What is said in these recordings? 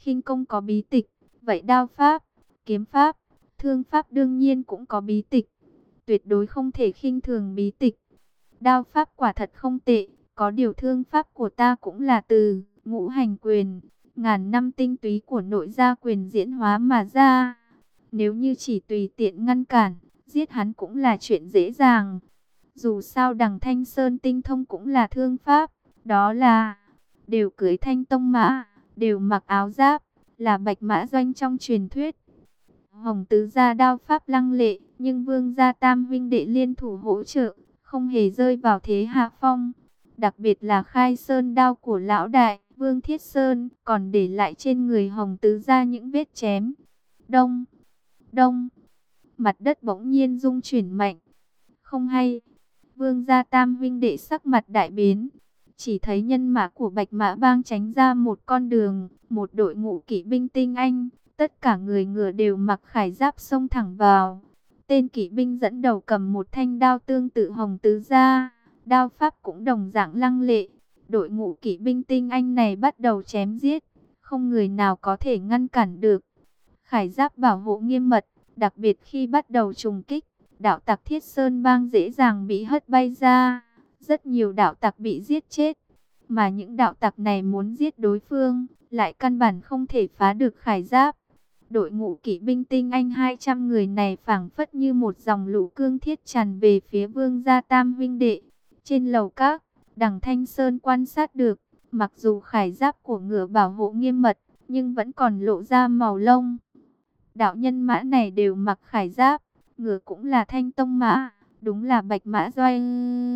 khinh công có bí tịch, vậy đao pháp, kiếm pháp, thương pháp đương nhiên cũng có bí tịch. Tuyệt đối không thể khinh thường bí tịch. Đao pháp quả thật không tệ, có điều thương pháp của ta cũng là từ ngũ hành quyền, ngàn năm tinh túy của nội gia quyền diễn hóa mà ra. Nếu như chỉ tùy tiện ngăn cản, giết hắn cũng là chuyện dễ dàng. Dù sao đằng Thanh Sơn tinh thông cũng là thương pháp, đó là đều cưỡi thanh tông mã, đều mặc áo giáp, là bạch mã doanh trong truyền thuyết. Hồng tứ gia đao pháp lăng lệ, nhưng Vương gia tam huynh đệ liên thủ hỗ trợ, không hề rơi vào thế hạ phong. Đặc biệt là khai sơn đao của lão đại, Vương Thiết Sơn, còn để lại trên người Hồng tứ gia những vết chém. Đông, đông, mặt đất bỗng nhiên rung chuyển mạnh. Không hay, Vương gia tam huynh đệ sắc mặt đại biến. Chỉ thấy nhân mã của Bạch Mã Bang tránh ra một con đường, một đội ngũ kỵ binh tinh anh, tất cả người ngựa đều mặc khải giáp xông thẳng vào. Tên kỵ binh dẫn đầu cầm một thanh đao tương tự Hồng tứ gia, đao pháp cũng đồng dạng lăng lệ. Đội ngũ kỵ binh tinh anh này bắt đầu chém giết, không người nào có thể ngăn cản được. Khải giáp bảo hộ nghiêm mật, đặc biệt khi bắt đầu trùng kích, đạo tặc Thiết Sơn Bang dễ dàng bị hất bay ra. Rất nhiều đạo tặc bị giết chết, mà những đạo tặc này muốn giết đối phương, lại căn bản không thể phá được khải giáp. Đội ngũ kỵ binh tinh anh 200 người này phảng phất như một dòng lũ cương thiết tràn về phía Vương gia tam huynh đệ. Trên lầu các, đằng Thanh Sơn quan sát được, mặc dù khải giáp của ngựa bảo hộ nghiêm mật, nhưng vẫn còn lộ ra màu lông. Đạo nhân mã này đều mặc khải giáp, ngựa cũng là thanh tông mã, đúng là bạch mã doanh.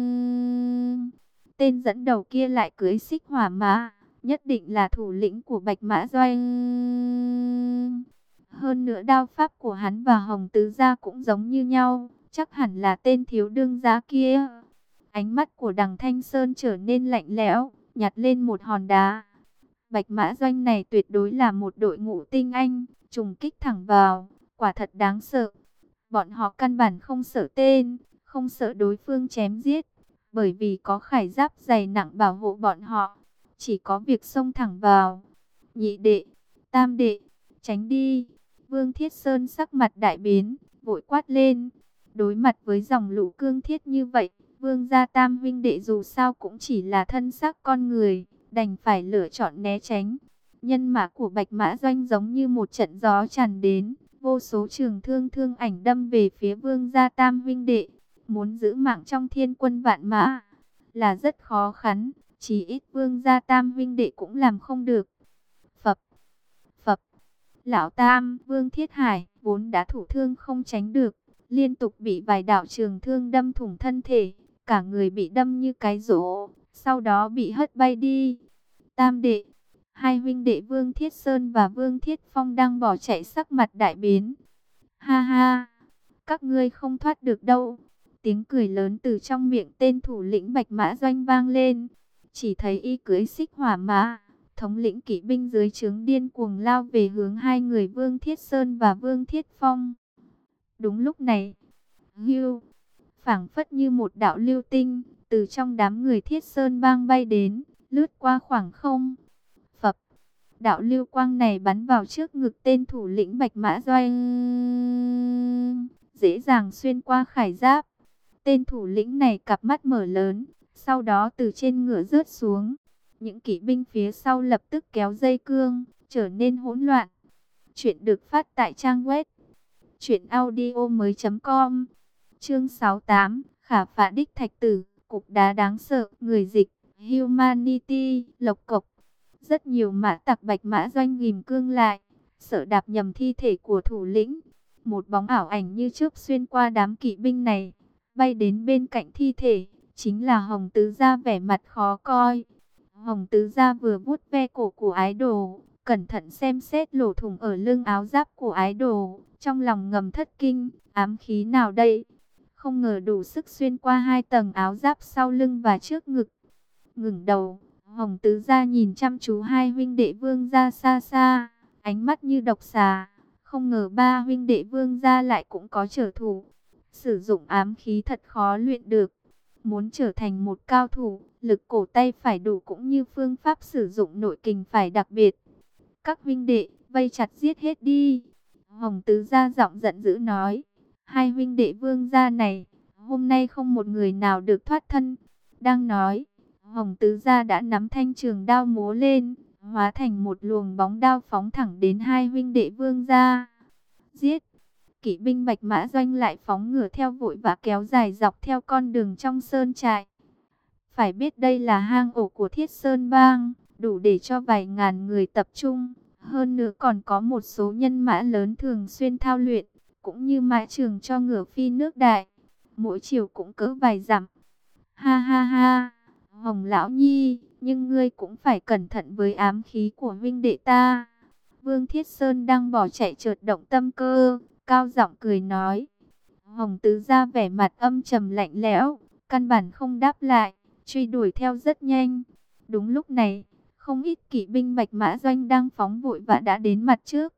Tên dẫn đầu kia lại cưỡi xích hỏa mã, nhất định là thủ lĩnh của bạch mã doanh. Hơn nữa đao pháp của hắn và Hồng tứ gia cũng giống như nhau, chắc hẳn là tên thiếu đương gia kia. Ánh mắt của đằng Thanh Sơn trở nên lạnh lẽo, nhặt lên một hòn đá. Bạch mã doanh này tuyệt đối là một đội ngũ tinh anh, trùng kích thẳng vào, quả thật đáng sợ. Bọn họ căn bản không sợ tên, không sợ đối phương chém giết, bởi vì có khải giáp dày nặng bảo hộ bọn họ, chỉ có việc xông thẳng vào. Nhị đệ, tam đệ, tránh đi. Vương Thiết Sơn sắc mặt đại biến, vội quát lên. Đối mặt với dòng lũ cương thiết như vậy, Vương gia tam huynh đệ dù sao cũng chỉ là thân xác con người, đành phải lựa chọn né tránh. Nhân mã của Bạch Mã Doanh giống như một trận gió tràn đến, vô số trường thương ảnh đâm về phía Vương gia tam huynh đệ. Muốn giữ mạng trong thiên quân vạn mã là rất khó khăn, chỉ ít Vương gia tam huynh đệ cũng làm không được. Phập, phập, lão tam, Vương Thiết Hải vốn đã thủ thương không tránh được, liên tục bị vài đạo trường thương đâm thủng thân thể, cả người bị đâm như cái rổ, sau đó bị hất bay đi. Tam đệ, hai huynh đệ Vương Thiết Sơn và Vương Thiết Phong đang bỏ chạy, sắc mặt đại biến. Ha ha, các ngươi không thoát được đâu. Tiếng cười lớn từ trong miệng tên thủ lĩnh Bạch Mã Doanh vang lên. Chỉ thấy y cưỡi xích hỏa mã, thống lĩnh kỵ binh dưới trướng điên cuồng lao về hướng hai người Vương Thiết Sơn và Vương Thiết Phong. Đúng lúc này, hưu, phảng phất như một đạo lưu tinh, từ trong đám người Thiết Sơn Bang bay đến, lướt qua khoảng không. Phập, đạo lưu quang này bắn vào trước ngực tên thủ lĩnh Bạch Mã Doanh, dễ dàng xuyên qua khải giáp. Tên thủ lĩnh này cặp mắt mở lớn, sau đó từ trên ngựa rớt xuống. Những kỵ binh phía sau lập tức kéo dây cương, trở nên hỗn loạn. Chuyện được phát tại trang web truyệnaudiomoi.com. Chương 68, Khả Phạ Đích Thạch Tử, cục đá đáng sợ, người dịch, Humanity, Lộc Cộc. Rất nhiều mã tặc Bạch Mã Doanh ghim cương lại, sợ đạp nhầm thi thể của thủ lĩnh. Một bóng ảo ảnh như chớp xuyên qua đám kỵ binh này, bay đến bên cạnh thi thể, chính là Hồng tứ gia, vẻ mặt khó coi. Hồng tứ gia vừa vuốt ve cổ của ái đồ, cẩn thận xem xét lỗ thủng ở lưng áo giáp của ái đồ, trong lòng ngầm thất kinh, ám khí nào đây? Không ngờ đủ sức xuyên qua hai tầng áo giáp sau lưng và trước ngực. Ngẩng đầu, Hồng tứ gia nhìn chăm chú hai huynh đệ Vương gia xa xa, ánh mắt như độc xà. Không ngờ ba huynh đệ Vương gia lại cũng có trở thủ. Sử dụng ám khí thật khó luyện được. Muốn trở thành một cao thủ, lực cổ tay phải đủ cũng như phương pháp sử dụng nội kình phải đặc biệt. các huynh đệ, vây chặt giết hết đi. Hồng Tứ Gia giọng giận dữ nói, hai huynh đệ Vương gia này, hôm nay không một người nào được thoát thân. Đang nói, Hồng Tứ Gia đã nắm thanh trường đao múa lên, hóa thành một luồng bóng đao phóng thẳng đến hai huynh đệ Vương gia. Giết! Kỵ binh Bạch Mã Doanh lại phóng ngựa theo vội và kéo dài dọc theo con đường trong sơn trại. Phải biết đây là hang ổ của Thiết Sơn Bang, đủ để cho vài ngàn người tập trung. Hơn nữa còn có một số nhân mã lớn thường xuyên thao luyện, cũng như mã trường cho ngựa phi nước đại. Mỗi chiều cũng cỡ vài dặm. Ha ha ha, Hồng Lão Nhi, nhưng ngươi cũng phải cẩn thận với ám khí của huynh đệ ta. Vương Thiết Sơn đang bỏ chạy chợt động tâm cơ, cao giọng cười nói. Hồng Tứ Gia vẻ mặt âm trầm lạnh lẽo, căn bản không đáp lại, truy đuổi theo rất nhanh. Đúng lúc này, không ít kỵ binh Bạch Mã Doanh đang phóng vội và đã đến mặt trước.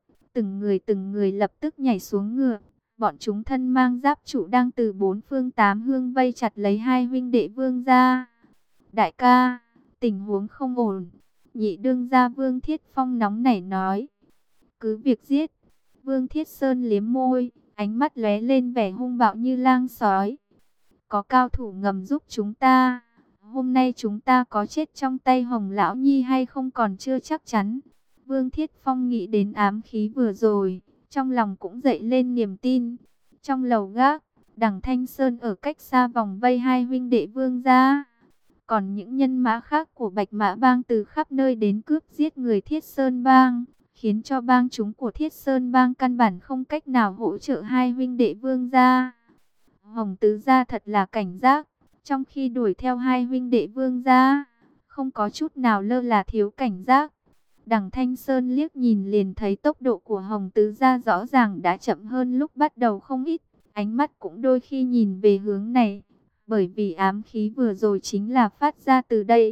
Từng người lập tức nhảy xuống ngựa. Bọn chúng thân mang giáp trụ đang từ bốn phương tám hướng vây chặt lấy hai huynh đệ Vương gia. Đại ca, tình huống không ổn. Nhị đương gia Vương Thiết Phong nóng nảy nói. Cứ việc giết. Vương Thiết Sơn liếm môi, ánh mắt lóe lên vẻ hung bạo như lang sói. Có cao thủ ngầm giúp chúng ta. Hôm nay chúng ta có chết trong tay Hồng Lão Nhi hay không còn chưa chắc chắn. Vương Thiết Phong nghĩ đến ám khí vừa rồi, trong lòng cũng dậy lên niềm tin. Trong lầu gác, Đằng Thanh Sơn ở cách xa vòng vây hai huynh đệ Vương gia. Còn những nhân mã khác của Bạch Mã Bang từ khắp nơi đến cướp giết người Thiết Sơn Bang, khiến cho bang chúng của Thiết Sơn Bang căn bản không cách nào hỗ trợ hai huynh đệ Vương gia. Hồng Tứ Gia thật là cảnh giác, trong khi đuổi theo hai huynh đệ Vương gia, không có chút nào lơ là thiếu cảnh giác. Đằng Thanh Sơn liếc nhìn liền thấy tốc độ của Hồng Tứ Gia rõ ràng đã chậm hơn lúc bắt đầu không ít, ánh mắt cũng đôi khi nhìn về hướng này, bởi vì ám khí vừa rồi chính là phát ra từ đây.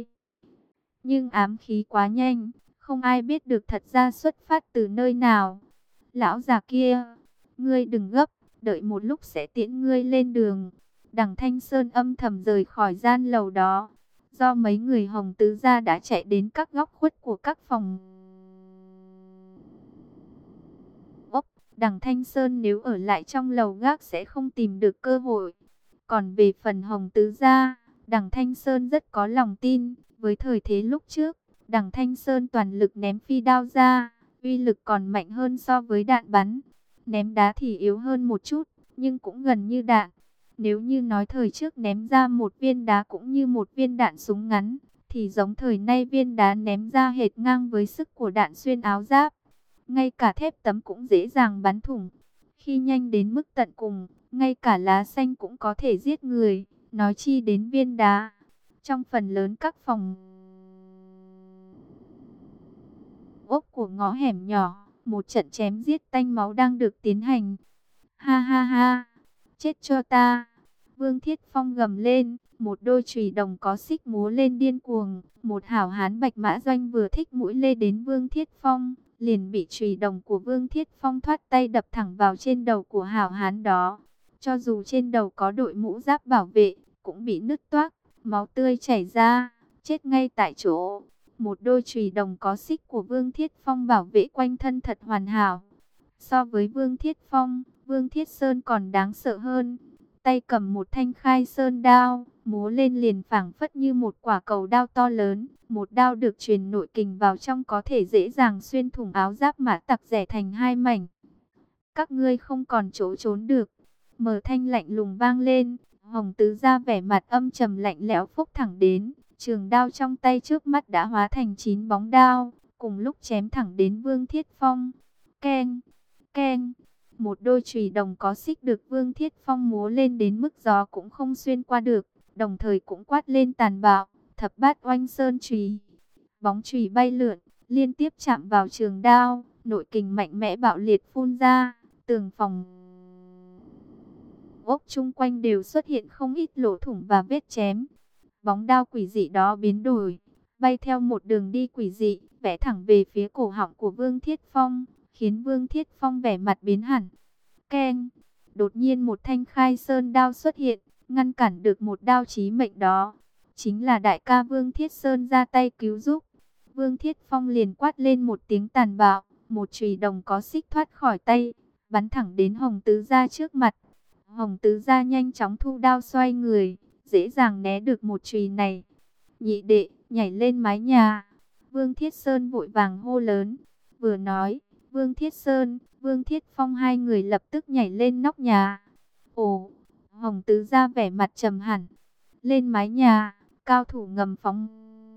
Nhưng ám khí quá nhanh, không ai biết được thật ra xuất phát từ nơi nào. Lão già kia, ngươi đừng gấp, đợi một lúc sẽ tiễn ngươi lên đường. Đằng Thanh Sơn âm thầm rời khỏi gian lầu đó. Do mấy người Hồng Tứ Gia đã chạy đến các góc khuất của các phòng ốc. Đằng Thanh Sơn nếu ở lại trong lầu gác sẽ không tìm được cơ hội. Còn về phần Hồng Tứ Gia, Đằng Thanh Sơn rất có lòng tin. Với thời thế lúc trước, Đằng Thanh Sơn toàn lực ném phi đao ra, uy lực còn mạnh hơn so với đạn bắn. Ném đá thì yếu hơn một chút, nhưng cũng gần như đạn. Nếu như nói thời trước ném ra một viên đá cũng như một viên đạn súng ngắn, thì giống thời nay viên đá ném ra hệt ngang với sức của đạn xuyên áo giáp. Ngay cả thép tấm cũng dễ dàng bắn thủng. Khi nhanh đến mức tận cùng, ngay cả lá xanh cũng có thể giết người, nói chi đến viên đá. Trong phần lớn các phòng ốc của ngõ hẻm nhỏ, một trận chém giết tanh máu đang được tiến hành. Ha ha ha, chết cho ta. Vương Thiết Phong gầm lên, một đôi chùy đồng có xích múa lên điên cuồng. Một hảo hán Bạch Mã Doanh vừa thích mũi lê đến Vương Thiết Phong, liền bị chùy đồng của Vương Thiết Phong thoát tay đập thẳng vào trên đầu của hảo hán đó. Cho dù trên đầu có đội mũ giáp bảo vệ, cũng bị nứt toác, máu tươi chảy ra, chết ngay tại chỗ. Một đôi chùy đồng có xích của Vương Thiết Phong bảo vệ quanh thân thật hoàn hảo. So với Vương Thiết Phong, Vương Thiết Sơn còn đáng sợ hơn. Tay cầm một thanh khai sơn đao, múa lên liền phảng phất như một quả cầu đao to lớn. Một đao được truyền nội kình vào trong có thể dễ dàng xuyên thủng áo giáp mã tặc rẻ thành hai mảnh. Các ngươi không còn chỗ trốn được. Mở thanh lạnh lùng vang lên. Hồng Tứ Gia vẻ mặt âm trầm lạnh lẽo phúc thẳng đến. Trường đao trong tay trước mắt đã hóa thành 9 bóng đao, cùng lúc chém thẳng đến Vương Thiết Phong. Keng, keng. Một đôi chùy đồng có xích được Vương Thiết Phong múa lên đến mức gió cũng không xuyên qua được, đồng thời cũng quát lên tàn bạo, thập bát oanh sơn chùy. Bóng chùy bay lượn, liên tiếp chạm vào trường đao, nội kình mạnh mẽ bạo liệt phun ra, tường phòng ốc chung quanh đều xuất hiện không ít lỗ thủng và vết chém. Bóng đao quỷ dị đó biến đổi, bay theo một đường đi quỷ dị, vẽ thẳng về phía cổ họng của Vương Thiết Phong, khiến Vương Thiết Phong vẻ mặt biến hẳn. Keng! Đột nhiên một thanh khai sơn đao xuất hiện, ngăn cản được một đao chí mệnh đó. Chính là đại ca Vương Thiết Sơn ra tay cứu giúp. Vương Thiết Phong liền quát lên một tiếng tàn bạo, một chùy đồng có xích thoát khỏi tay, bắn thẳng đến Hồng Tứ Gia trước mặt. Hồng Tứ Gia nhanh chóng thu đao xoay người, dễ dàng né được một chùy này. Nhị đệ, nhảy lên mái nhà. Vương Thiết Sơn vội vàng hô lớn. Vừa nói, Vương Thiết Sơn, Vương Thiết Phong hai người lập tức nhảy lên nóc nhà. Ồ, Hồng Tứ Gia vẻ mặt trầm hẳn. Lên mái nhà, cao thủ ngầm phóng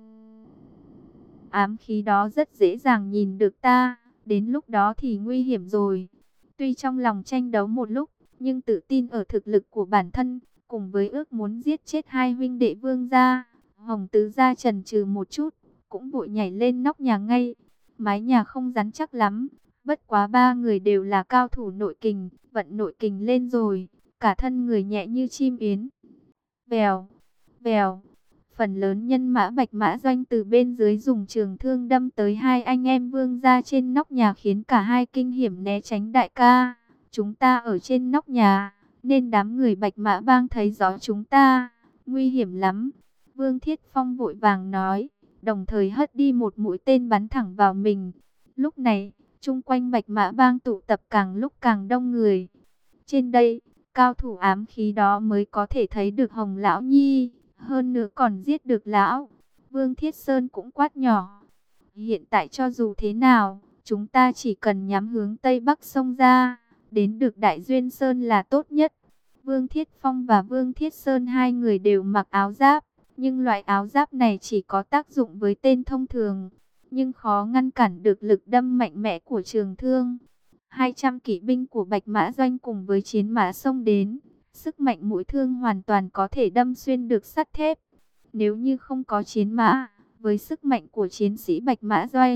ám khí đó rất dễ dàng nhìn được ta, đến lúc đó thì nguy hiểm rồi. Tuy trong lòng tranh đấu một lúc, nhưng tự tin ở thực lực của bản thân, cùng với ước muốn giết chết hai huynh đệ Vương gia, Hồng Tứ Gia chần chừ một chút, cũng vội nhảy lên nóc nhà ngay. Mái nhà không rắn chắc lắm, bất quá ba người đều là cao thủ nội kình, vận nội kình lên rồi, cả thân người nhẹ như chim yến. Vèo, vèo. Phần lớn nhân mã Bạch Mã Doanh từ bên dưới dùng trường thương đâm tới hai anh em Vương gia trên nóc nhà, khiến cả hai kinh hiểm né tránh. Đại ca, chúng ta ở trên nóc nhà, nên đám người Bạch Mã Bang thấy rõ chúng ta, nguy hiểm lắm. Vương Thiết Phong vội vàng nói, đồng thời hất đi một mũi tên bắn thẳng vào mình. Lúc này, chung quanh Bạch Mã Bang tụ tập càng lúc càng đông người. Trên đây, cao thủ ám khí đó mới có thể thấy được Hồng Lão Nhi. Hơn nữa còn giết được lão. Vương Thiết Sơn cũng quát nhỏ. Hiện tại cho dù thế nào, chúng ta chỉ cần nhắm hướng Tây Bắc sông ra, đến được Đại Duyên Sơn là tốt nhất. Vương Thiết Phong và Vương Thiết Sơn hai người đều mặc áo giáp, nhưng loại áo giáp này chỉ có tác dụng với tên thông thường, nhưng khó ngăn cản được lực đâm mạnh mẽ của trường thương. 200 kỵ binh của Bạch Mã Doanh cùng với chiến mã xông đến. Sức mạnh mũi thương hoàn toàn có thể đâm xuyên được sắt thép. Nếu như không có chiến mã, với sức mạnh của chiến sĩ Bạch Mã Doanh,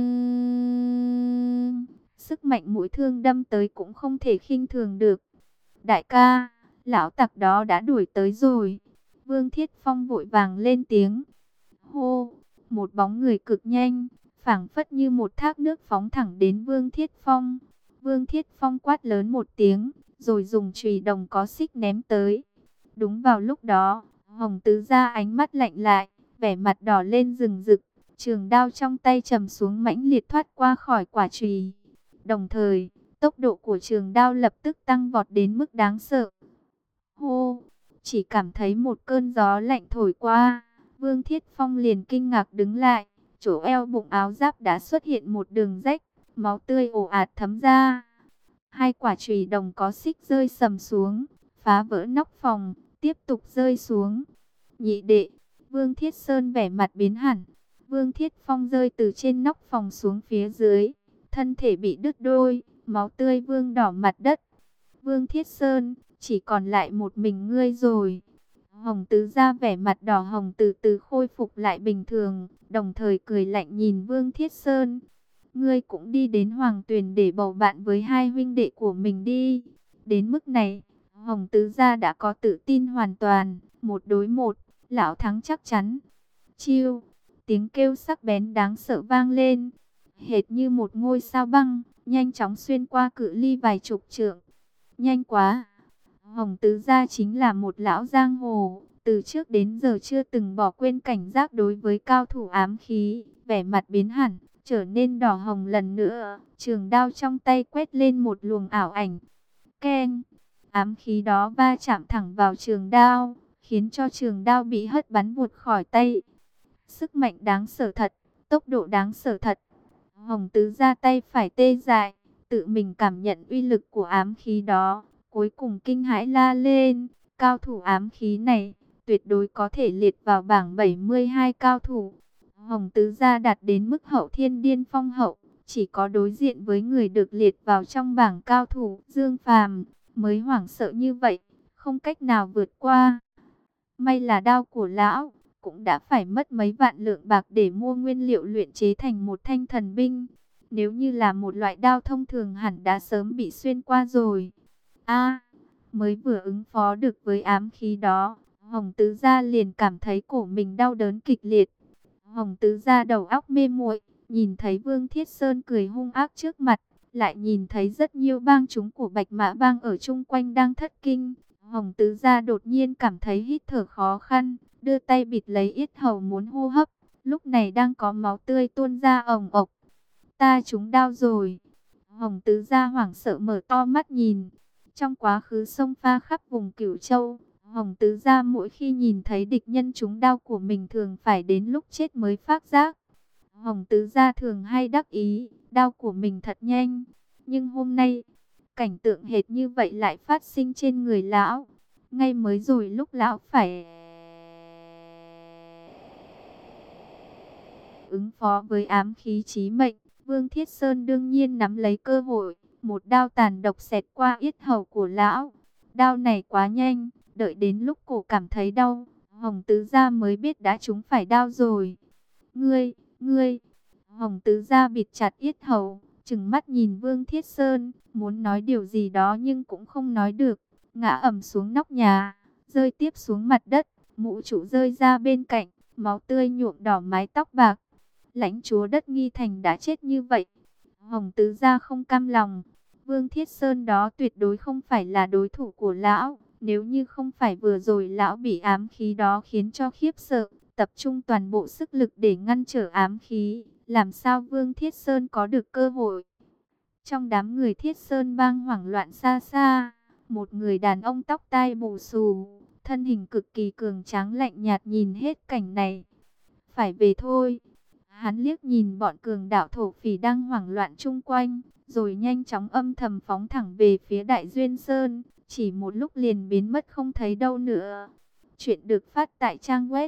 sức mạnh mũi thương đâm tới cũng không thể khinh thường được. Đại ca, lão tặc đó đã đuổi tới rồi. Vương Thiết Phong vội vàng lên tiếng. Hô, một bóng người cực nhanh, phảng phất như một thác nước phóng thẳng đến Vương Thiết Phong. Vương Thiết Phong quát lớn một tiếng, rồi dùng chùy đồng có xích ném tới. Đúng vào lúc đó, Hồng Tứ Gia ánh mắt lạnh lại, vẻ mặt đỏ lên rừng rực, trường đao trong tay trầm xuống mãnh liệt thoát qua khỏi quả chùy. Đồng thời, tốc độ của trường đao lập tức tăng vọt đến mức đáng sợ. Hô, chỉ cảm thấy một cơn gió lạnh thổi qua, Vương Thiết Phong liền kinh ngạc đứng lại, chỗ eo bụng áo giáp đã xuất hiện một đường rách, máu tươi ồ ạt thấm ra. Hai quả chùy đồng có xích rơi sầm xuống, phá vỡ nóc phòng, tiếp tục rơi xuống. Nhị đệ, Vương Thiết Sơn vẻ mặt biến hẳn. Vương Thiết Phong rơi từ trên nóc phòng xuống phía dưới, thân thể bị đứt đôi, máu tươi vương đỏ mặt đất. Vương Thiết Sơn, chỉ còn lại một mình ngươi rồi. Hồng Tứ Gia vẻ mặt đỏ hồng từ từ khôi phục lại bình thường, đồng thời cười lạnh nhìn Vương Thiết Sơn. Ngươi cũng đi đến Hoàng Tuyền để bầu bạn với hai huynh đệ của mình đi. Đến mức này, Hồng Tứ Gia đã có tự tin hoàn toàn, một đối một, lão thắng chắc chắn. Chiêu, tiếng kêu sắc bén đáng sợ vang lên, hệt như một ngôi sao băng, nhanh chóng xuyên qua cự ly vài chục trượng. Nhanh quá! Hồng Tứ Gia chính là một lão giang hồ, từ trước đến giờ chưa từng bỏ quên cảnh giác đối với cao thủ ám khí, vẻ mặt biến hẳn, trở nên đỏ hồng lần nữa, trường đao trong tay quét lên một luồng ảo ảnh. Keng! Ám khí đó va chạm thẳng vào trường đao, khiến cho trường đao bị hất bắn vụt khỏi tay. Sức mạnh đáng sợ thật, tốc độ đáng sợ thật. Hồng Tứ Gia tay phải tê dại, tự mình cảm nhận uy lực của ám khí đó, cuối cùng kinh hãi la lên, cao thủ ám khí này, tuyệt đối có thể liệt vào bảng 72 cao thủ. Hồng Tứ Gia đạt đến mức hậu thiên điên phong hậu, chỉ có đối diện với người được liệt vào trong bảng cao thủ Dương Phàm mới hoảng sợ như vậy, không cách nào vượt qua. May là đao của lão cũng đã phải mất mấy vạn lượng bạc để mua nguyên liệu luyện chế thành một thanh thần binh. Nếu như là một loại đao thông thường hẳn đã sớm bị xuyên qua rồi. Mới vừa ứng phó được với ám khí đó, Hồng Tứ Gia liền cảm thấy cổ mình đau đớn kịch liệt. Hồng Tứ Gia đầu óc mê muội, nhìn thấy Vương Thiết Sơn cười hung ác trước mặt, lại nhìn thấy rất nhiều bang chúng của Bạch Mã Bang ở chung quanh đang thất kinh. Hồng Tứ Gia đột nhiên cảm thấy hít thở khó khăn, đưa tay bịt lấy yết hầu muốn hô hấp, lúc này đang có máu tươi tuôn ra ồng ộc. Ta trúng đao rồi. Hồng Tứ Gia hoảng sợ mở to mắt nhìn. Trong quá khứ sông pha khắp vùng Cửu Châu, Hồng Tứ Gia mỗi khi nhìn thấy địch nhân trúng đao của mình thường phải đến lúc chết mới phát giác. Hồng Tứ Gia thường hay đắc ý, đao của mình thật nhanh. Nhưng hôm nay, cảnh tượng hệt như vậy lại phát sinh trên người lão. Ngay mới rồi lúc lão phải ứng phó với ám khí chí mệnh, Vương Thiết Sơn đương nhiên nắm lấy cơ hội, một đao tàn độc xẹt qua yết hầu của lão. Đao này quá nhanh, đợi đến lúc cổ cảm thấy đau, Hồng Tứ Gia mới biết đã trúng phải đao rồi. Ngươi, Hồng Tứ Gia bịt chặt yết hầu, trừng mắt nhìn Vương Thiết Sơn, muốn nói điều gì đó nhưng cũng không nói được, ngã ầm xuống nóc nhà, rơi tiếp xuống mặt đất, mũ trụ rơi ra bên cạnh, máu tươi nhuộm đỏ mái tóc bạc. Lãnh chúa đất Nghi Thành đã chết như vậy. Hồng Tứ Gia không cam lòng. Vương Thiết Sơn đó tuyệt đối không phải là đối thủ của lão. Nếu như không phải vừa rồi lão bị ám khí đó khiến cho khiếp sợ, tập trung toàn bộ sức lực để ngăn trở ám khí, làm sao Vương Thiết Sơn có được cơ hội? Trong đám người Thiết Sơn bang hoảng loạn xa xa, một người đàn ông tóc tai bù xù, thân hình cực kỳ cường tráng lạnh nhạt nhìn hết cảnh này. Phải về thôi. Hắn liếc nhìn bọn cường đạo thổ phỉ đang hoảng loạn chung quanh, rồi nhanh chóng âm thầm phóng thẳng về phía Đại Duyên Sơn, chỉ một lúc liền biến mất không thấy đâu nữa. Chuyện được phát tại trang web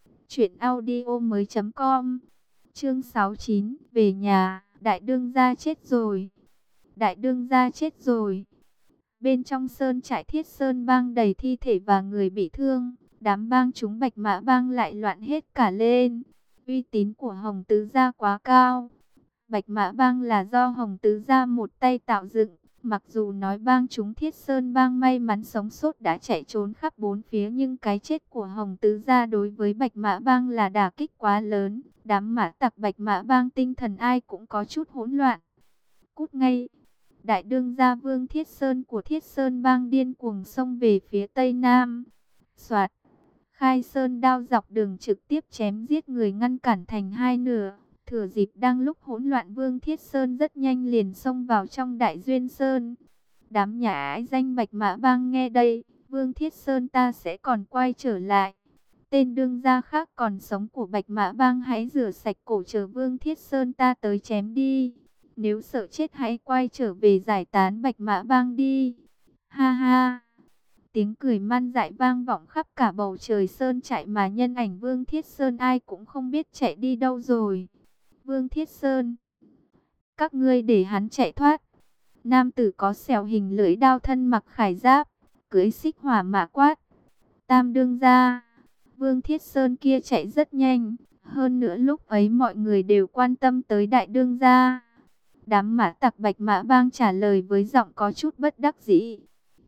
truyệnaudiomoi.com. Chương 69, về nhà, đại đương gia chết rồi. Đại đương gia chết rồi. Bên trong sơn trại Thiết Sơn bang đầy thi thể và người bị thương, đám bang chúng Bạch Mã bang lại loạn hết cả lên. Uy tín của Hồng Tứ Gia quá cao. Bạch Mã bang là do Hồng Tứ Gia một tay tạo dựng. Mặc dù nói bang chúng Thiết Sơn bang may mắn sống sót đã chạy trốn khắp bốn phía, nhưng cái chết của Hồng Tứ Gia đối với Bạch Mã bang là đả kích quá lớn. Đám mã tặc Bạch Mã bang tinh thần ai cũng có chút hỗn loạn. Cút ngay! Đại đương gia Vương Thiết Sơn của Thiết Sơn bang điên cuồng xông về phía tây nam. Soạt! Khai Sơn đao dọc đường trực tiếp chém giết người, ngăn cản thành hai nửa. Thừa dịp đang lúc hỗn loạn, Vương Thiết Sơn rất nhanh liền xông vào trong Đại Duyên Sơn. Đám nhà ái danh Bạch Mã bang nghe đây, Vương Thiết Sơn ta sẽ còn quay trở lại. Tên đương gia khác còn sống của Bạch Mã bang hãy rửa sạch cổ chờ Vương Thiết Sơn ta tới chém đi. Nếu sợ chết hãy quay trở về giải tán Bạch Mã bang đi. Ha ha! Tiếng cười man dại vang vọng khắp cả bầu trời sơn trại, mà nhân ảnh Vương Thiết Sơn ai cũng không biết chạy đi đâu rồi. Vương Thiết Sơn, các ngươi để hắn chạy thoát. Nam tử có xẻo hình lưỡi đao, thân mặc khải giáp, cưỡi xích hỏa mã quát. Tam đương gia, Vương Thiết Sơn kia chạy rất nhanh. Hơn nữa lúc ấy mọi người đều quan tâm tới đại đương gia. Đám mã tặc Bạch Mã bang trả lời với giọng có chút bất đắc dĩ.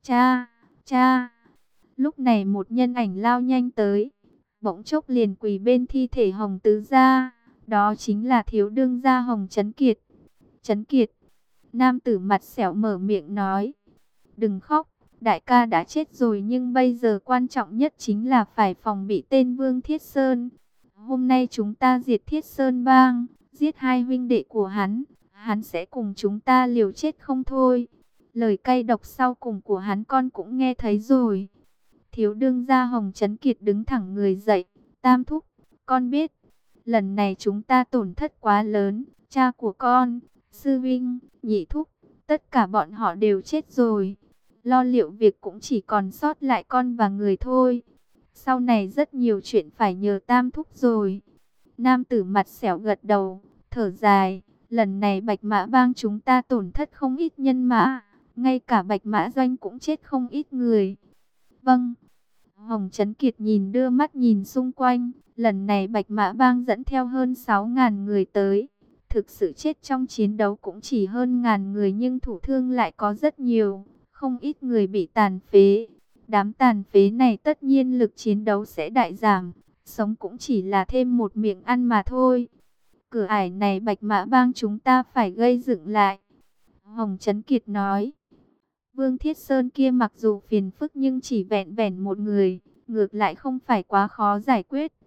Cha! Lúc này một nhân ảnh lao nhanh tới, bỗng chốc liền quỳ bên thi thể Hồng Tứ Gia. Đó chính là thiếu đương gia Hồng Chấn Kiệt. Chấn Kiệt! Nam tử mặt sẹo mở miệng nói. Đừng khóc, đại ca đã chết rồi, nhưng bây giờ quan trọng nhất chính là phải phòng bị tên Vương Thiết Sơn. Hôm nay chúng ta diệt Thiết Sơn bang, giết hai huynh đệ của hắn sẽ cùng chúng ta liều chết không thôi. Lời cay độc sau cùng của hắn con cũng nghe thấy rồi. Thiếu đương gia Hồng Chấn Kiệt đứng thẳng người dậy. Tam thúc, con biết, lần này chúng ta tổn thất quá lớn. Cha của con, sư vinh, nhị thúc, tất cả bọn họ đều chết rồi. Lo liệu việc cũng chỉ còn sót lại con và người thôi. Sau này rất nhiều chuyện phải nhờ tam thúc rồi. Nam tử mặt xẻo gật đầu, thở dài. Lần này Bạch Mã bang chúng ta tổn thất không ít nhân mã. Ngay cả Bạch Mã doanh cũng chết không ít người. Vâng. Hồng Chấn Kiệt đưa mắt nhìn xung quanh. Lần này Bạch Mã bang dẫn theo hơn 6.000 người tới. Thực sự chết trong chiến đấu cũng chỉ hơn 1.000 người, nhưng thủ thương lại có rất nhiều. Không ít người bị tàn phế. Đám tàn phế này tất nhiên lực chiến đấu sẽ đại giảm. Sống cũng chỉ là thêm một miệng ăn mà thôi. Cửa ải này Bạch Mã bang chúng ta phải gây dựng lại. Hồng Chấn Kiệt nói. Vương Thiết Sơn kia mặc dù phiền phức nhưng chỉ vẹn vẹn một người, ngược lại không phải quá khó giải quyết.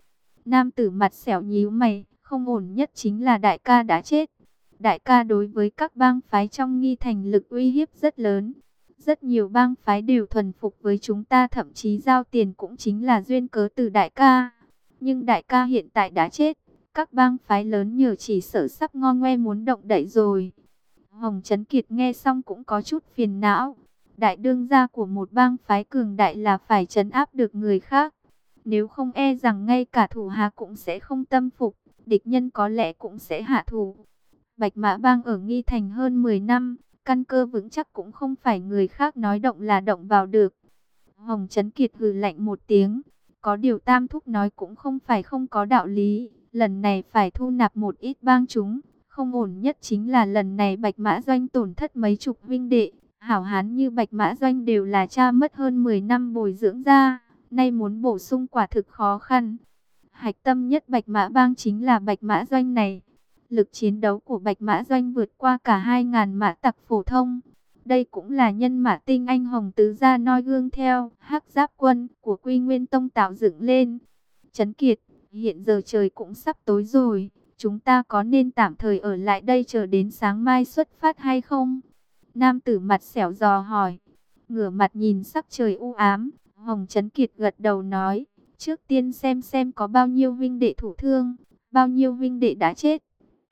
Nam tử mặt xẻo nhíu mày, không ổn nhất chính là đại ca đã chết. Đại ca đối với các bang phái trong Nghi Thành lực uy hiếp rất lớn. Rất nhiều bang phái đều thuần phục với chúng ta, thậm chí giao tiền cũng chính là duyên cớ từ đại ca. Nhưng đại ca hiện tại đã chết, các bang phái lớn nhờ chỉ sợ sắp ngo ngoe muốn động đậy rồi. Hồng Trấn Kiệt nghe xong cũng có chút phiền não. Đại đương gia của một bang phái cường đại là phải trấn áp được người khác. Nếu không e rằng ngay cả thủ hạ cũng sẽ không tâm phục, địch nhân có lẽ cũng sẽ hạ thủ. Bạch Mã Bang ở Nghi Thành hơn 10 năm, căn cơ vững chắc cũng không phải người khác nói động là động vào được. Hồng Trấn Kiệt hừ lạnh một tiếng, có điều Tam Thúc nói cũng không phải không có đạo lý, lần này phải thu nạp một ít bang chúng, không ổn nhất chính là lần này Bạch Mã Doanh tổn thất mấy chục huynh đệ, hảo hán như Bạch Mã Doanh đều là cha mất hơn 10 năm bồi dưỡng ra, nay muốn bổ sung quả thực khó khăn. Hạch tâm nhất Bạch Mã Bang chính là Bạch Mã Doanh này. Lực chiến đấu của Bạch Mã Doanh vượt qua cả 2.000 mã tặc phổ thông. Đây cũng là nhân mã tinh anh Hồng Tứ Gia noi gương theo Hắc Giáp Quân của Quy Nguyên Tông tạo dựng lên. Trấn Kiệt, hiện giờ trời cũng sắp tối rồi, chúng ta có nên tạm thời ở lại đây chờ đến sáng mai xuất phát hay không? Nam tử mặt xẻo dò hỏi. Ngửa mặt nhìn sắc trời u ám, Hồng Trấn Kiệt gật đầu nói, trước tiên xem có bao nhiêu huynh đệ thụ thương, bao nhiêu huynh đệ đã chết.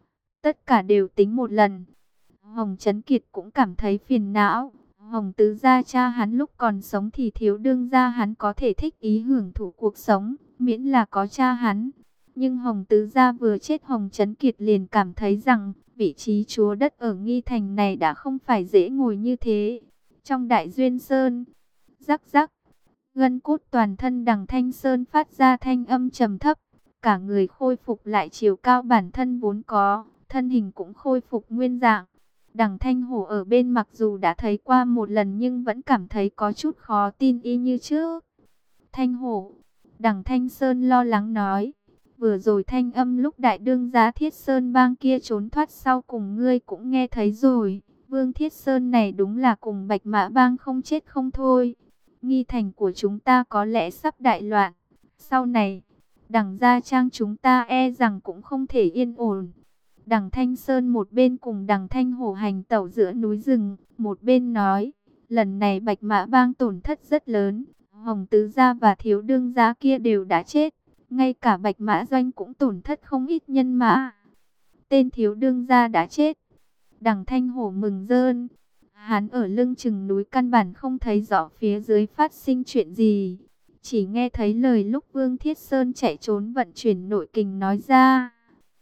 Tất cả đều tính một lần. Hồng Trấn Kiệt cũng cảm thấy phiền não. Hồng Tứ Gia cha hắn lúc còn sống thì thiếu đương gia hắn có thể thích ý hưởng thụ cuộc sống, miễn là có cha hắn. Nhưng Hồng Tứ Gia vừa chết, Hồng Trấn Kiệt liền cảm thấy rằng vị trí chúa đất ở Nghi Thành này đã không phải dễ ngồi như thế. Trong Đại Duyên Sơn, rắc rắc, gân cốt toàn thân Đằng Thanh Sơn phát ra thanh âm trầm thấp. Cả người khôi phục lại chiều cao bản thân vốn có, thân hình cũng khôi phục nguyên dạng. Đằng Thanh Hổ ở bên mặc dù đã thấy qua một lần nhưng vẫn cảm thấy có chút khó tin y như trước. Thanh Hổ, Đằng Thanh Sơn lo lắng nói, vừa rồi thanh âm lúc đại đương gia Thiết Sơn bang kia trốn thoát sau cùng ngươi cũng nghe thấy rồi. Vương Thiết Sơn này đúng là cùng Bạch Mã bang không chết không thôi. Nghi Thành của chúng ta có lẽ sắp đại loạn. Sau này, Đằng gia trang chúng ta e rằng cũng không thể yên ổn. Đằng Thanh Sơn một bên cùng Đằng Thanh Hổ hành tẩu giữa núi rừng, một bên nói, lần này Bạch Mã bang tổn thất rất lớn, Hồng Tứ Gia và Thiếu Đương Gia kia đều đã chết, ngay cả Bạch Mã Doanh cũng tổn thất không ít nhân mã. Tên Thiếu Đương Gia đã chết. Đằng Thanh Hổ mừng rơn, hắn ở lưng chừng núi căn bản không thấy rõ phía dưới phát sinh chuyện gì. Chỉ nghe thấy lời lúc Vương Thiết Sơn chạy trốn vận chuyển nội kình nói ra.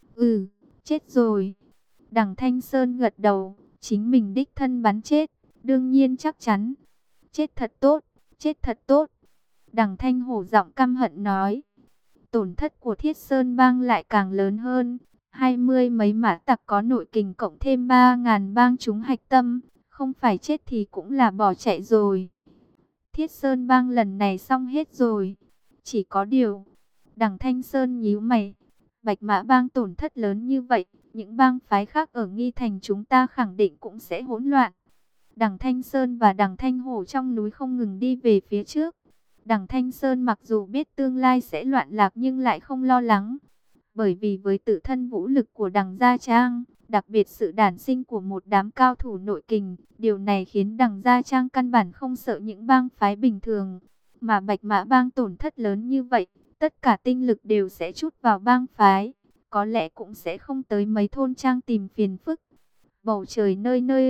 Chết rồi. Đằng Thanh Sơn gật đầu, chính mình đích thân bắn chết, đương nhiên chắc chắn. Chết thật tốt, chết thật tốt. Đằng Thanh Hổ giọng căm hận nói. Tổn thất của Thiết Sơn bang lại càng lớn hơn. 20 mấy mã tặc có nội kình cộng thêm 3.000 bang chúng hạch tâm, không phải chết thì cũng là bỏ chạy rồi. Thiết Sơn bang lần này xong hết rồi. Chỉ có điều, Đằng Thanh Sơn nhíu mày. Bạch Mã bang tổn thất lớn như vậy, những bang phái khác ở Nghi Thành chúng ta khẳng định cũng sẽ hỗn loạn. Đằng Thanh Sơn và Đằng Thanh Hổ trong núi không ngừng đi về phía trước. Đằng Thanh Sơn mặc dù biết tương lai sẽ loạn lạc nhưng lại không lo lắng. Bởi vì với tự thân vũ lực của Đằng Gia Trang, đặc biệt sự đản sinh của một đám cao thủ nội kình, điều này khiến Đằng Gia Trang căn bản không sợ những bang phái bình thường. Mà Bạch Mã bang tổn thất lớn như vậy, tất cả tinh lực đều sẽ trút vào bang phái, có lẽ cũng sẽ không tới mấy thôn trang tìm phiền phức. Bầu trời nơi nơi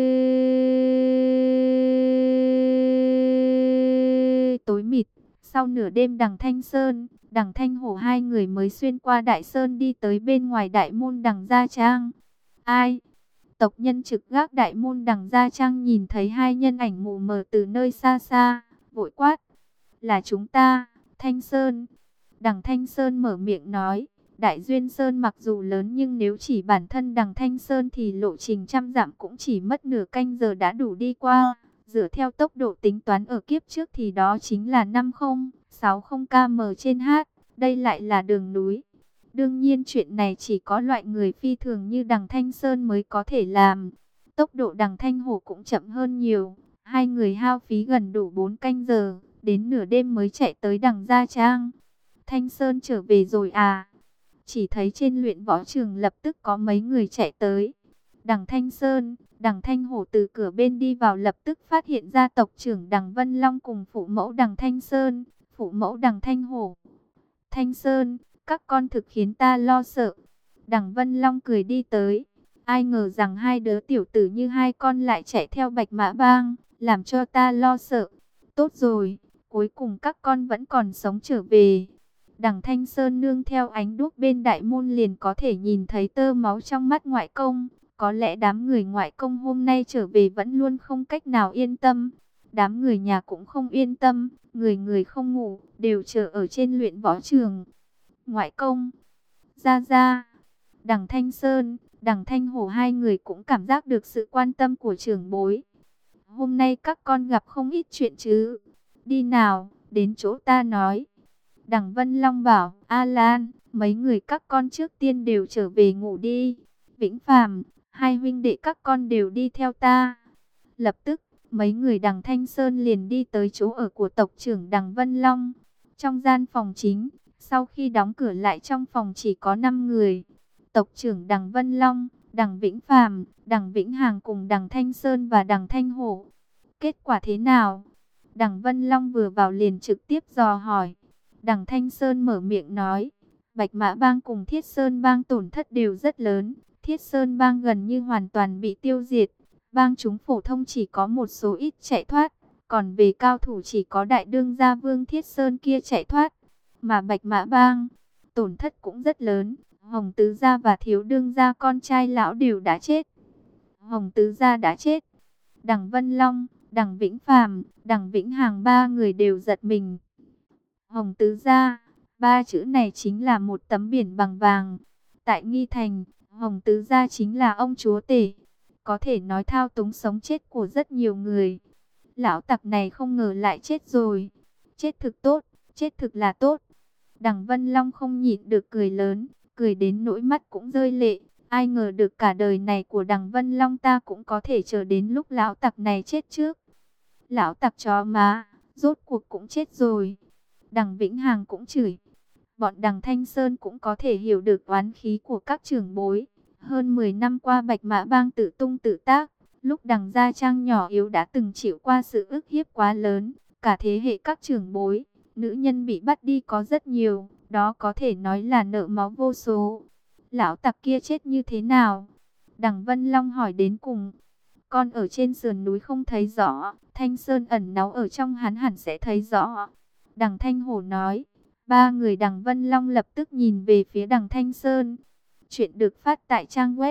tối mịt, sau nửa đêm Đằng Thanh Sơn, Đằng Thanh Hổ hai người mới xuyên qua Đại Sơn đi tới bên ngoài đại môn Đằng Gia Trang. Ai? Tộc nhân trực gác đại môn Đằng Gia Trang nhìn thấy hai nhân ảnh mù mờ từ nơi xa xa, vội quát. Là chúng ta, Thanh Sơn. Đằng Thanh Sơn mở miệng nói, Đại Duyên Sơn mặc dù lớn nhưng nếu chỉ bản thân Đằng Thanh Sơn thì lộ trình 100 dặm cũng chỉ mất nửa canh giờ đã đủ đi qua. Dựa theo tốc độ tính toán ở kiếp trước thì đó chính là 50-60 km/h, đây lại là đường núi. Đương nhiên chuyện này chỉ có loại người phi thường như Đằng Thanh Sơn mới có thể làm. Tốc độ Đằng Thanh Hổ cũng chậm hơn nhiều, hai người hao phí gần đủ 4 canh giờ, đến nửa đêm mới chạy tới Đằng Gia Trang. Thanh Sơn trở về rồi à? Chỉ thấy trên luyện võ trường lập tức có mấy người chạy tới. Đằng Thanh Sơn, Đằng Thanh Hổ từ cửa bên đi vào lập tức phát hiện ra tộc trưởng Đằng Vân Long cùng phụ mẫu Đằng Thanh Sơn, phụ mẫu Đằng Thanh Hổ. Thanh Sơn, các con thực khiến ta lo sợ. Đằng Vân Long cười đi tới. Ai ngờ rằng hai đứa tiểu tử như hai con lại chạy theo Bạch Mã Bang, làm cho ta lo sợ. Tốt rồi, cuối cùng các con vẫn còn sống trở về. Đằng Thanh Sơn nương theo ánh đuốc bên đại môn liền có thể nhìn thấy tơ máu trong mắt ngoại công. Có lẽ đám người ngoại công hôm nay trở về vẫn luôn không cách nào yên tâm. Đám người nhà cũng không yên tâm, người người không ngủ, đều chờ ở trên luyện võ trường. Ngoại công, ra, Đằng Thanh Sơn, Đằng Thanh Hổ hai người cũng cảm giác được sự quan tâm của trưởng bối. Hôm nay các con gặp không ít chuyện chứ. Đi nào, đến chỗ ta nói. Đằng Vân Long bảo, A Lan, mấy người các con trước tiên đều trở về ngủ đi. Vĩnh Phàm, hai huynh đệ các con đều đi theo ta. Lập tức, mấy người Đằng Thanh Sơn liền đi tới chỗ ở của tộc trưởng Đằng Vân Long. Trong gian phòng chính, sau khi đóng cửa lại trong phòng chỉ có 5 người. Tộc trưởng Đằng Vân Long, Đằng Vĩnh Phàm, Đằng Vĩnh Hằng cùng Đằng Thanh Sơn và Đằng Thanh Hổ. Kết quả thế nào? Đằng Vân Long vừa vào liền trực tiếp dò hỏi. Đằng Thanh Sơn mở miệng nói, Bạch Mã Bang cùng Thiết Sơn Bang tổn thất đều rất lớn. Thiết Sơn Bang gần như hoàn toàn bị tiêu diệt. Bang chúng phổ thông chỉ có một số ít chạy thoát. Còn về cao thủ chỉ có đại đương gia Vương Thiết Sơn kia chạy thoát. Mà Bạch Mã Bang, tổn thất cũng rất lớn. Hồng Tứ Gia và Thiếu Đương Gia con trai lão đều đã chết. Hồng Tứ Gia đã chết. Đằng Vân Long, Đằng Vĩnh Phàm, Đằng Vĩnh Hằng ba người đều giật mình. Hồng Tứ Gia, ba chữ này chính là một tấm biển bằng vàng. Tại Nghi Thành, Hồng Tứ Gia chính là ông chúa tể, có thể nói thao túng sống chết của rất nhiều người. Lão tặc này không ngờ lại chết rồi. Chết thực tốt, chết thực là tốt. Đằng Vân Long không nhịn được cười lớn, cười đến nỗi mắt cũng rơi lệ. Ai ngờ được cả đời này của Đằng Vân Long ta cũng có thể chờ đến lúc lão tặc này chết trước. Lão tặc chó má, rốt cuộc cũng chết rồi. Đằng Vĩnh Hằng cũng chửi. Bọn Đằng Thanh Sơn cũng có thể hiểu được oán khí của các trưởng bối. Hơn 10 năm qua Bạch Mã Bang tự tung tự tác. Lúc Đằng Gia Trang nhỏ yếu đã từng chịu qua sự ức hiếp quá lớn. Cả thế hệ các trưởng bối, nữ nhân bị bắt đi có rất nhiều. Đó có thể nói là nợ máu vô số. Lão tặc kia chết như thế nào? Đằng Vân Long hỏi đến cùng. Con ở trên sườn núi không thấy rõ. Thanh Sơn ẩn náu ở trong hắn hẳn sẽ thấy rõ. Đằng Thanh Hổ nói. Ba người Đằng Vân Long lập tức nhìn về phía Đằng Thanh Sơn. Chuyện được phát tại trang web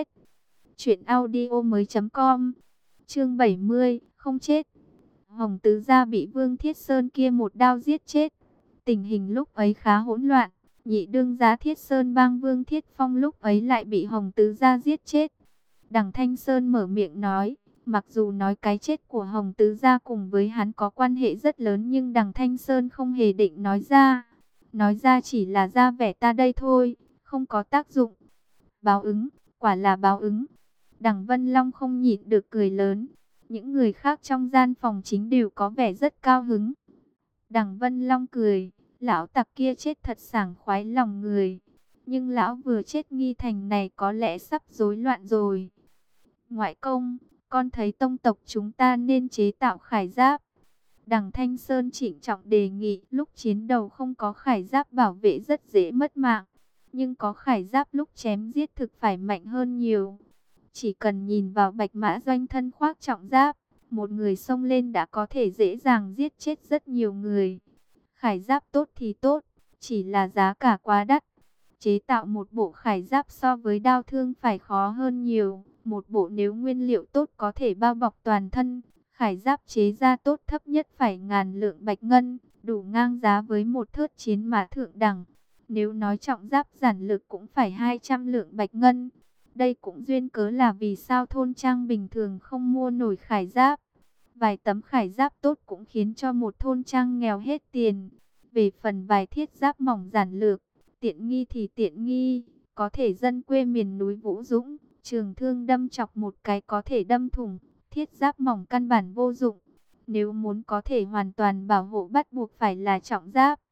truyệnaudiomoi.com. Chương 70, không chết. Hồng Tứ Gia bị Vương Thiết Sơn kia một đao giết chết. Tình hình lúc ấy khá hỗn loạn. Nhị đương gia Thiết Sơn Bang Vương Thiết Phong lúc ấy lại bị Hồng Tứ Gia giết chết. Đằng Thanh Sơn mở miệng nói, mặc dù nói cái chết của Hồng Tứ Gia cùng với hắn có quan hệ rất lớn, nhưng Đằng Thanh Sơn không hề định nói ra. Nói ra chỉ là ra vẻ ta đây thôi, không có tác dụng. Báo ứng, quả là báo ứng. Đằng Vân Long không nhịn được cười lớn. Những người khác trong gian phòng chính đều có vẻ rất cao hứng. Đằng Vân Long cười, lão tặc kia chết thật sảng khoái lòng người. Nhưng lão vừa chết Nghi Thành này có lẽ sắp rối loạn rồi. Ngoại công, con thấy tông tộc chúng ta nên chế tạo khải giáp. Đằng Thanh Sơn trịnh trọng đề nghị, lúc chiến đầu không có khải giáp bảo vệ rất dễ mất mạng. Nhưng có khải giáp lúc chém giết thực phải mạnh hơn nhiều. Chỉ cần nhìn vào Bạch Mã Doanh thân khoác trọng giáp, một người xông lên đã có thể dễ dàng giết chết rất nhiều người. Khải giáp tốt thì tốt, chỉ là giá cả quá đắt. Chế tạo một bộ khải giáp so với đao thương phải khó hơn nhiều. Một bộ nếu nguyên liệu tốt có thể bao bọc toàn thân. Khải giáp chế ra tốt thấp nhất phải ngàn lượng bạch ngân, đủ ngang giá với một thớt chiến mã thượng đẳng. Nếu nói trọng giáp giản lược cũng phải 200 lượng bạch ngân. Đây cũng duyên cớ là vì sao thôn trang bình thường không mua nổi khải giáp. Vài tấm khải giáp tốt cũng khiến cho một thôn trang nghèo hết tiền. Về phần vài thiết giáp mỏng giản lược, tiện nghi thì tiện nghi, có thể dân quê miền núi Vũ Dũng, trường thương đâm chọc một cái có thể đâm thủng, thiết giáp mỏng căn bản vô dụng. Nếu muốn có thể hoàn toàn bảo hộ bắt buộc phải là trọng giáp.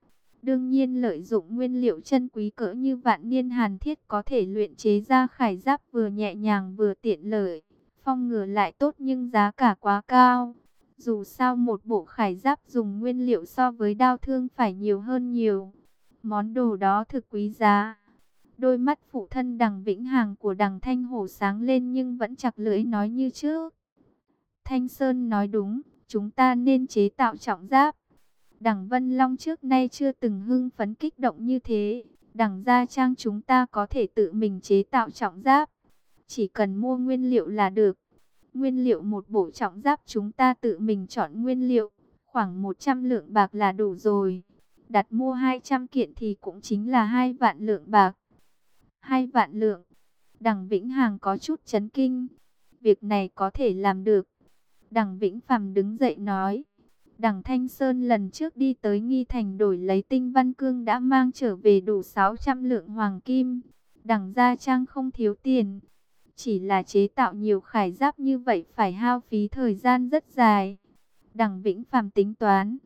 Đương nhiên lợi dụng nguyên liệu chân quý cỡ như vạn niên hàn thiết có thể luyện chế ra khải giáp vừa nhẹ nhàng vừa tiện lợi. Phong ngừa lại tốt nhưng giá cả quá cao. Dù sao một bộ khải giáp dùng nguyên liệu so với đao thương phải nhiều hơn nhiều. Món đồ đó thực quý giá. Đôi mắt phụ thân Đằng Vĩnh Hằng của Đằng Thanh Hổ sáng lên nhưng vẫn chặt lưỡi nói như trước. Thanh Sơn nói đúng, chúng ta nên chế tạo trọng giáp. Đằng Vân Long trước nay chưa từng hưng phấn kích động như thế. Đằng Gia Trang chúng ta có thể tự mình chế tạo trọng giáp. Chỉ cần mua nguyên liệu là được. Nguyên liệu một bộ trọng giáp chúng ta tự mình chọn nguyên liệu. Khoảng 100 lượng bạc là đủ rồi. Đặt mua 200 kiện thì cũng chính là 2 vạn lượng bạc. 2 vạn lượng. Đằng Vĩnh Hằng có chút chấn kinh. Việc này có thể làm được. Đằng Vĩnh Phàm đứng dậy nói. Đằng Thanh Sơn lần trước đi tới Nghi Thành đổi lấy tinh văn cương đã mang trở về đủ 600 lượng hoàng kim. Đằng Gia Trang không thiếu tiền. Chỉ là chế tạo nhiều khải giáp như vậy phải hao phí thời gian rất dài. Đằng Vĩnh Phàm tính toán.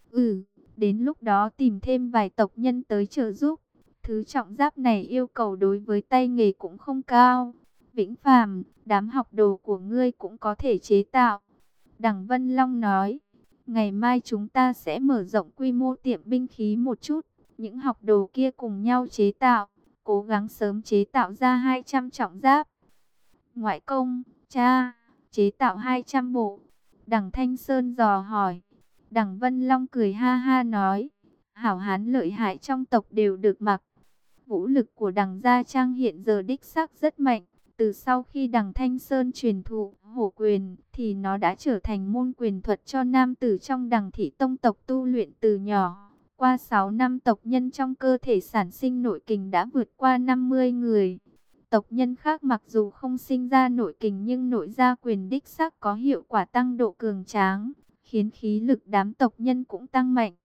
Đến lúc đó tìm thêm vài tộc nhân tới trợ giúp. Thứ trọng giáp này yêu cầu đối với tay nghề cũng không cao. Vĩnh Phàm, đám học đồ của ngươi cũng có thể chế tạo. Đằng Vân Long nói. Ngày mai chúng ta sẽ mở rộng quy mô tiệm binh khí một chút. Những học đồ kia cùng nhau chế tạo. Cố gắng sớm chế tạo ra 200 trọng giáp. Ngoại công, cha, chế tạo 200 bộ. Đằng Thanh Sơn dò hỏi. Đằng Vân Long cười ha ha nói. Hảo hán lợi hại trong tộc đều được mặc. Vũ lực của đằng Gia Trang hiện giờ đích xác rất mạnh. Từ sau khi đằng Thanh Sơn truyền thụ hổ quyền thì nó đã trở thành môn quyền thuật cho nam tử trong đằng Thị Tông tộc tu luyện từ nhỏ. Qua 6 năm tộc nhân trong cơ thể sản sinh nội kình đã vượt qua 50 người. Tộc nhân khác mặc dù không sinh ra nội kình nhưng nội gia quyền đích xác có hiệu quả tăng độ cường tráng, khiến khí lực đám tộc nhân cũng tăng mạnh.